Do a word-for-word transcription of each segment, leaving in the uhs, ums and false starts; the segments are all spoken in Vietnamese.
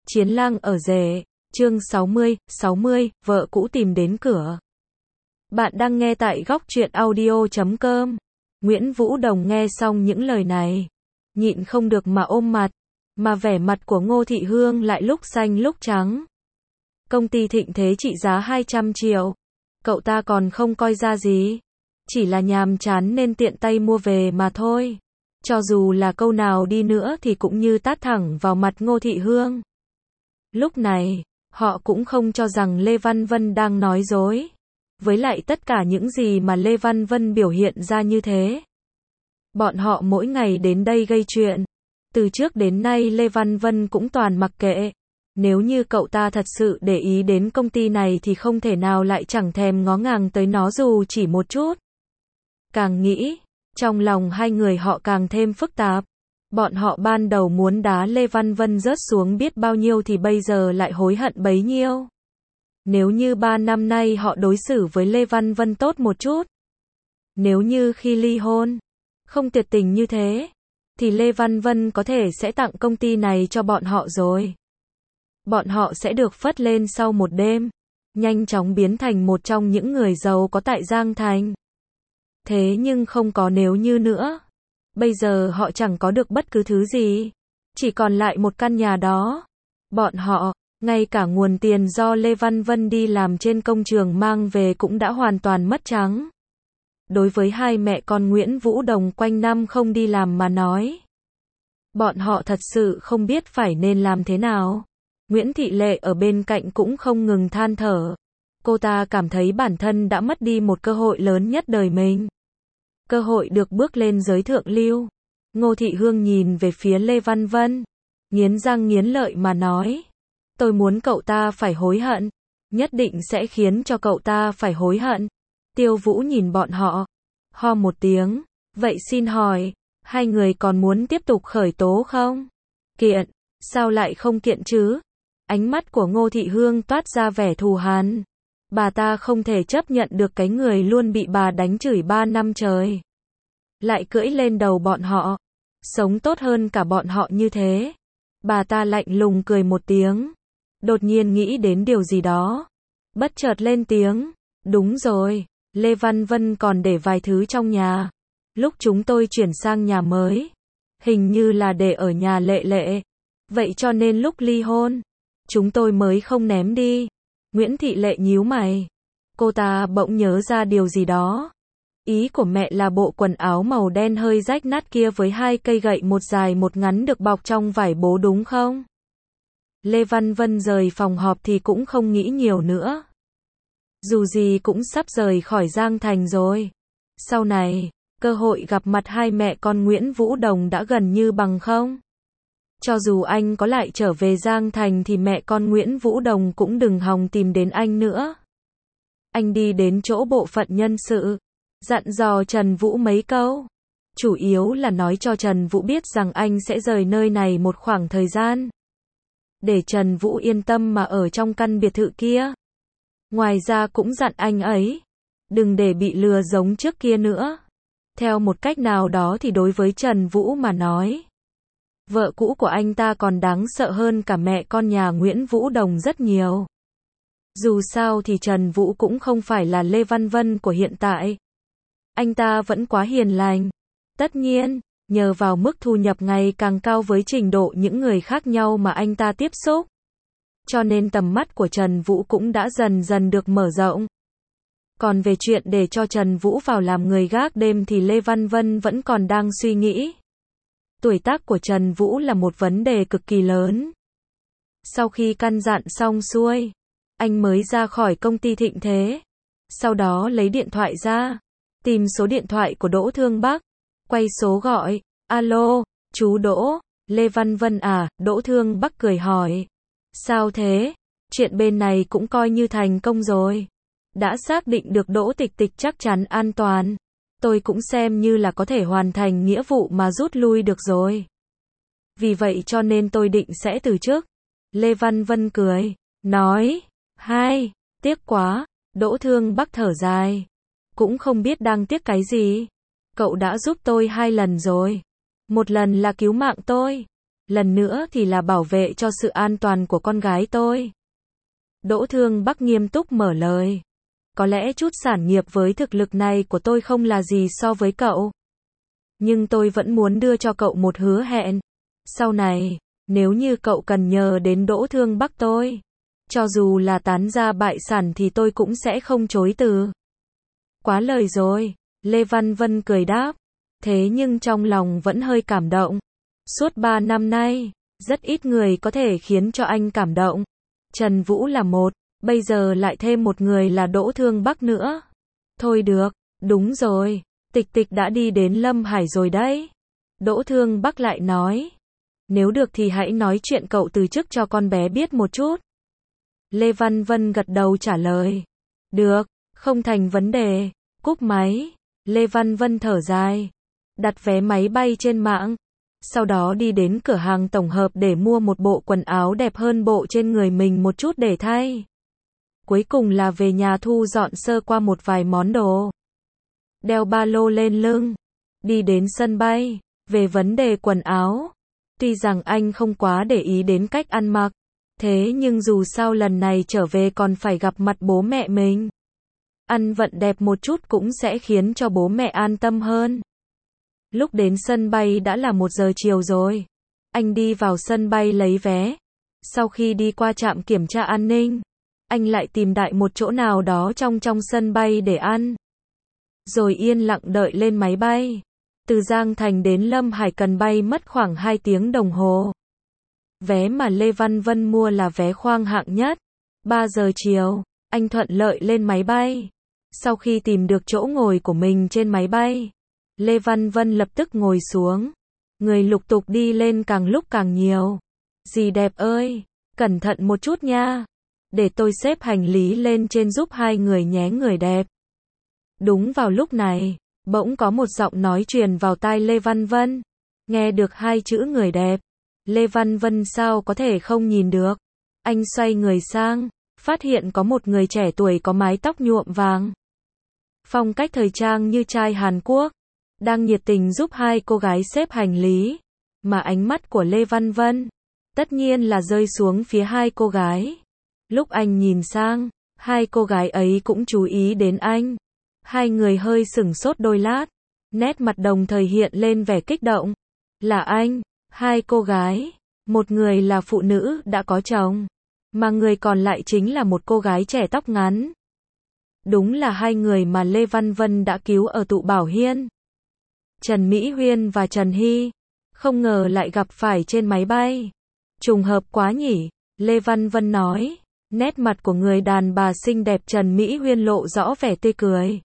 Chiến lang ở rể, chương sáu mươi, sáu mươi, vợ cũ tìm đến cửa. Bạn đang nghe tại góc truyện audio chấm com. Nguyễn Vũ Đồng nghe xong những lời này, nhịn không được mà ôm mặt, mà vẻ mặt của Ngô Thị Hương lại lúc xanh lúc trắng. Công ty Thịnh Thế trị giá hai trăm triệu, cậu ta còn không coi ra gì, chỉ là nhàm chán nên tiện tay mua về mà thôi. Cho dù là câu nào đi nữa thì cũng như tát thẳng vào mặt Ngô Thị Hương. Lúc này, họ cũng không cho rằng Lê Văn Vân đang nói dối. Với lại tất cả những gì mà Lê Văn Vân biểu hiện ra như thế. Bọn họ mỗi ngày đến đây gây chuyện. Từ trước đến nay Lê Văn Vân cũng toàn mặc kệ. Nếu như cậu ta thật sự để ý đến công ty này thì không thể nào lại chẳng thèm ngó ngàng tới nó dù chỉ một chút. Càng nghĩ, trong lòng hai người họ càng thêm phức tạp. Bọn họ ban đầu muốn đá Lê Văn Vân rớt xuống biết bao nhiêu thì bây giờ lại hối hận bấy nhiêu. Nếu như ba năm nay họ đối xử với Lê Văn Vân tốt một chút. Nếu như khi ly hôn, không tuyệt tình như thế, thì Lê Văn Vân có thể sẽ tặng công ty này cho bọn họ rồi. Bọn họ sẽ được phất lên sau một đêm, nhanh chóng biến thành một trong những người giàu có tại Giang Thành. Thế nhưng không có nếu như nữa. Bây giờ họ chẳng có được bất cứ thứ gì, chỉ còn lại một căn nhà đó. Bọn họ, ngay cả nguồn tiền do Lê Văn Vân đi làm trên công trường mang về cũng đã hoàn toàn mất trắng. Đối với hai mẹ con Nguyễn Vũ Đồng quanh năm không đi làm mà nói, bọn họ thật sự không biết phải nên làm thế nào. Nguyễn Thị Lệ ở bên cạnh cũng không ngừng than thở. Cô ta cảm thấy bản thân đã mất đi một cơ hội lớn nhất đời mình. Cơ hội được bước lên giới thượng lưu. Ngô Thị Hương nhìn về phía Lê Văn Vân, nghiến răng nghiến lợi mà nói. Tôi muốn cậu ta phải hối hận. Nhất định sẽ khiến cho cậu ta phải hối hận. Tiêu Vũ nhìn bọn họ, ho một tiếng. Vậy xin hỏi, hai người còn muốn tiếp tục khởi tố không? Kiện, sao lại không kiện chứ? Ánh mắt của Ngô Thị Hương toát ra vẻ thù hằn. Bà ta không thể chấp nhận được cái người luôn bị bà đánh chửi ba năm trời. Lại cưỡi lên đầu bọn họ. Sống tốt hơn cả bọn họ như thế. Bà ta lạnh lùng cười một tiếng. Đột nhiên nghĩ đến điều gì đó. Bất chợt lên tiếng. Đúng rồi, Lê Văn Vân còn để vài thứ trong nhà. Lúc chúng tôi chuyển sang nhà mới, hình như là để ở nhà Lệ Lệ. Vậy cho nên lúc ly hôn, chúng tôi mới không ném đi. Nguyễn Thị Lệ nhíu mày. Cô ta bỗng nhớ ra điều gì đó. Ý của mẹ là bộ quần áo màu đen hơi rách nát kia với hai cây gậy một dài một ngắn được bọc trong vải bố đúng không? Lê Văn Vân rời phòng họp thì cũng không nghĩ nhiều nữa. Dù gì cũng sắp rời khỏi Giang Thành rồi. Sau này, cơ hội gặp mặt hai mẹ con Nguyễn Vũ Đồng đã gần như bằng không. Cho dù anh có lại trở về Giang Thành thì mẹ con Nguyễn Vũ Đồng cũng đừng hòng tìm đến anh nữa. Anh đi đến chỗ bộ phận nhân sự, dặn dò Trần Vũ mấy câu. Chủ yếu là nói cho Trần Vũ biết rằng anh sẽ rời nơi này một khoảng thời gian. Để Trần Vũ yên tâm mà ở trong căn biệt thự kia. Ngoài ra cũng dặn anh ấy, đừng để bị lừa giống trước kia nữa. Theo một cách nào đó thì đối với Trần Vũ mà nói, vợ cũ của anh ta còn đáng sợ hơn cả mẹ con nhà Nguyễn Vũ Đồng rất nhiều. Dù sao thì Trần Vũ cũng không phải là Lê Văn Vân của hiện tại. Anh ta vẫn quá hiền lành. Tất nhiên, nhờ vào mức thu nhập ngày càng cao với trình độ những người khác nhau mà anh ta tiếp xúc. Cho nên tầm mắt của Trần Vũ cũng đã dần dần được mở rộng. Còn về chuyện để cho Trần Vũ vào làm người gác đêm thì Lê Văn Vân vẫn còn đang suy nghĩ. Tuổi tác của Trần Vũ là một vấn đề cực kỳ lớn. Sau khi căn dặn xong xuôi, anh mới ra khỏi công ty Thịnh Thế. Sau đó lấy điện thoại ra, tìm số điện thoại của Đỗ Thương Bắc, quay số gọi. Alo, chú Đỗ, Lê Văn Vân à? Đỗ Thương Bắc cười hỏi. Sao thế? Chuyện bên này cũng coi như thành công rồi. Đã xác định được Đỗ Tịch Tịch chắc chắn an toàn. Tôi cũng xem như là có thể hoàn thành nghĩa vụ mà rút lui được rồi. Vì vậy cho nên tôi định sẽ từ chức. Lê Văn Vân cười, nói. Hai, tiếc quá. Đỗ Thương Bắc thở dài. Cũng không biết đang tiếc cái gì. Cậu đã giúp tôi hai lần rồi. Một lần là cứu mạng tôi. lần nữa thì là bảo vệ cho sự an toàn của con gái tôi. Đỗ Thương Bắc nghiêm túc mở lời. Có lẽ chút sản nghiệp với thực lực này của tôi không là gì so với cậu. Nhưng tôi vẫn muốn đưa cho cậu một hứa hẹn. Sau này, nếu như cậu cần nhờ đến Đỗ Thương Bắc tôi, cho dù là tán gia bại sản thì tôi cũng sẽ không chối từ. Quá lời rồi, Lê Văn Vân cười đáp. Thế nhưng trong lòng vẫn hơi cảm động. Suốt ba năm nay, rất ít người có thể khiến cho anh cảm động. Trần Vũ là một, bây giờ lại thêm một người là Đỗ Thương Bắc nữa. Thôi được, đúng rồi, Tịch Tịch đã đi đến Lâm Hải rồi đấy. Đỗ Thương Bắc lại nói. Nếu được thì hãy nói chuyện cậu từ chức cho con bé biết một chút. Lê Văn Vân gật đầu trả lời. Được, không thành vấn đề. Cúp máy, Lê Văn Vân thở dài. Đặt vé máy bay trên mạng. Sau đó đi đến cửa hàng tổng hợp để mua một bộ quần áo đẹp hơn bộ trên người mình một chút để thay. Cuối cùng là về nhà thu dọn sơ qua một vài món đồ. Đeo ba lô lên lưng. Đi đến sân bay. Về vấn đề quần áo. Tuy rằng anh không quá để ý đến cách ăn mặc. Thế nhưng dù sao lần này trở về còn phải gặp mặt bố mẹ mình. Ăn vận đẹp một chút cũng sẽ khiến cho bố mẹ an tâm hơn. Lúc đến sân bay đã là một giờ chiều rồi. Anh đi vào sân bay lấy vé. Sau khi đi qua trạm kiểm tra an ninh, anh lại tìm đại một chỗ nào đó trong trong sân bay để ăn. Rồi yên lặng đợi lên máy bay. Từ Giang Thành đến Lâm Hải cần bay mất khoảng hai tiếng đồng hồ. Vé mà Lê Văn Vân mua là vé khoang hạng nhất. ba giờ chiều, anh thuận lợi lên máy bay. Sau khi tìm được chỗ ngồi của mình trên máy bay, Lê Văn Vân lập tức ngồi xuống. Người lục tục đi lên càng lúc càng nhiều. Dì đẹp ơi, cẩn thận một chút nha. Để tôi xếp hành lý lên trên giúp hai người nhé người đẹp. Đúng vào lúc này, bỗng có một giọng nói truyền vào tai Lê Văn Vân. Nghe được hai chữ người đẹp, Lê Văn Vân sao có thể không nhìn được. Anh xoay người sang, phát hiện có một người trẻ tuổi có mái tóc nhuộm vàng. Phong cách thời trang như trai Hàn Quốc. Đang nhiệt tình giúp hai cô gái xếp hành lý. Mà ánh mắt của Lê Văn Vân, tất nhiên là rơi xuống phía hai cô gái. Lúc anh nhìn sang, hai cô gái ấy cũng chú ý đến anh. Hai người hơi sửng sốt đôi lát. Nét mặt đồng thời hiện lên vẻ kích động. Là anh, hai cô gái. Một người là phụ nữ đã có chồng. Mà người còn lại chính là một cô gái trẻ tóc ngắn. Đúng là hai người mà Lê Văn Vân đã cứu ở tụ Bảo Hiên. Trần Mỹ Huyên và Trần Hy. Không ngờ lại gặp phải trên máy bay. Trùng hợp quá nhỉ, Lê Văn Vân nói. Nét mặt của người đàn bà xinh đẹp Trần Mỹ Huyên lộ rõ vẻ tươi cười.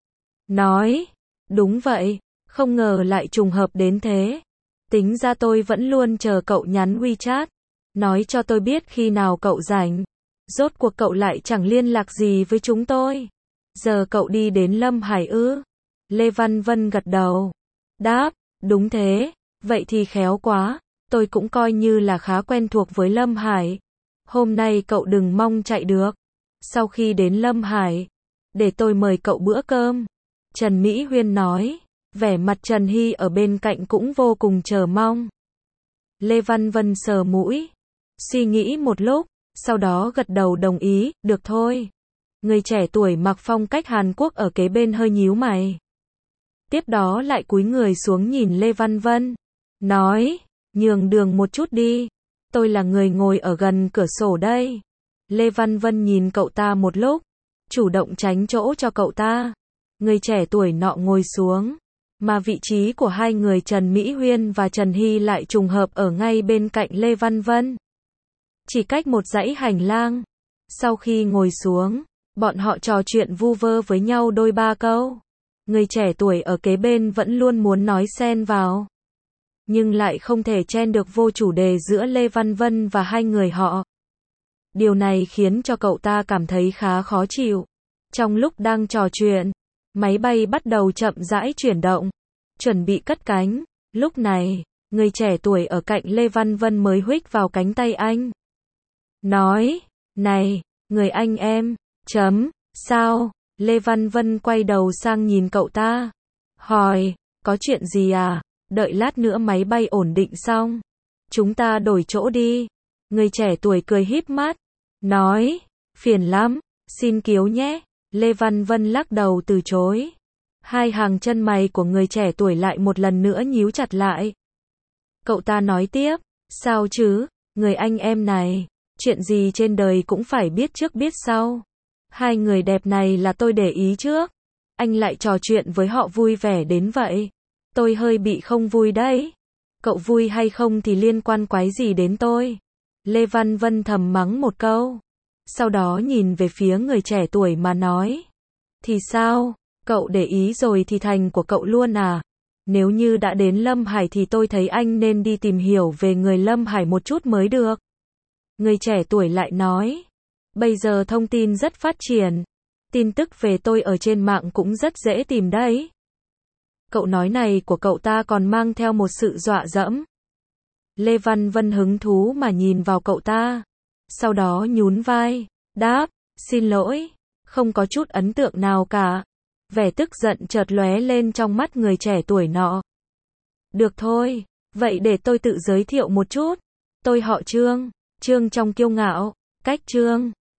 Nói, đúng vậy, không ngờ lại trùng hợp đến thế. Tính ra tôi vẫn luôn chờ cậu nhắn WeChat. Nói cho tôi biết khi nào cậu rảnh. Rốt cuộc cậu lại chẳng liên lạc gì với chúng tôi. Giờ cậu đi đến Lâm Hải ư? Lê Văn Vân gật đầu. Đáp, đúng thế, vậy thì khéo quá. Tôi cũng coi như là khá quen thuộc với Lâm Hải. Hôm nay cậu đừng mong chạy được. Sau khi đến Lâm Hải, để tôi mời cậu bữa cơm. Trần Mỹ Huyên nói. Vẻ mặt Trần Hy ở bên cạnh cũng vô cùng chờ mong. Lê Văn Vân sờ mũi. Suy nghĩ một lúc, sau đó gật đầu đồng ý, được thôi. Người trẻ tuổi mặc phong cách Hàn Quốc ở kế bên hơi nhíu mày. Tiếp đó lại cúi người xuống nhìn Lê Văn Vân. Nói, nhường đường một chút đi. Tôi là người ngồi ở gần cửa sổ đây. Lê Văn Vân nhìn cậu ta một lúc. Chủ động tránh chỗ cho cậu ta. Người trẻ tuổi nọ ngồi xuống. Mà vị trí của hai người Trần Mỹ Huyên và Trần Hy lại trùng hợp ở ngay bên cạnh Lê Văn Vân. Chỉ cách một dãy hành lang. Sau khi ngồi xuống, bọn họ trò chuyện vu vơ với nhau đôi ba câu. Người trẻ tuổi ở kế bên vẫn luôn muốn nói xen vào. Nhưng lại không thể chen được vô chủ đề giữa Lê Văn Vân và hai người họ. Điều này khiến cho cậu ta cảm thấy khá khó chịu. Trong lúc đang trò chuyện, máy bay bắt đầu chậm rãi chuyển động. Chuẩn bị cất cánh. Lúc này, người trẻ tuổi ở cạnh Lê Văn Vân mới huých vào cánh tay anh. Nói, này, người anh em, chấm, sao? Lê Văn Vân quay đầu sang nhìn cậu ta. Hỏi, có chuyện gì à? Đợi lát nữa máy bay ổn định xong. Chúng ta đổi chỗ đi. Người trẻ tuổi cười híp mắt, nói, phiền lắm, xin kiếu nhé. Lê Văn Vân lắc đầu từ chối. Hai hàng chân mày của người trẻ tuổi lại một lần nữa nhíu chặt lại. Cậu ta nói tiếp, sao chứ, người anh em này, chuyện gì trên đời cũng phải biết trước biết sau. Hai người đẹp này là tôi để ý trước. Anh lại trò chuyện với họ vui vẻ đến vậy. Tôi hơi bị không vui đấy. Cậu vui hay không thì liên quan quái gì đến tôi. Lê Văn Vân thầm mắng một câu. Sau đó nhìn về phía người trẻ tuổi mà nói. Thì sao, cậu để ý rồi thì thành của cậu luôn à? Nếu như đã đến Lâm Hải thì tôi thấy anh nên đi tìm hiểu về người Lâm Hải một chút mới được. Người trẻ tuổi lại nói. Bây giờ thông tin rất phát triển. Tin tức về tôi ở trên mạng cũng rất dễ tìm đấy. Cậu nói này của cậu ta còn mang theo một sự dọa dẫm. Lê Văn Vân hứng thú mà nhìn vào cậu ta. Sau đó nhún vai, đáp, xin lỗi, không có chút ấn tượng nào cả. Vẻ tức giận chợt lóe lên trong mắt người trẻ tuổi nọ. Được thôi, vậy để tôi tự giới thiệu một chút. Tôi họ Trương, Trương trong kiêu ngạo, cách Trương.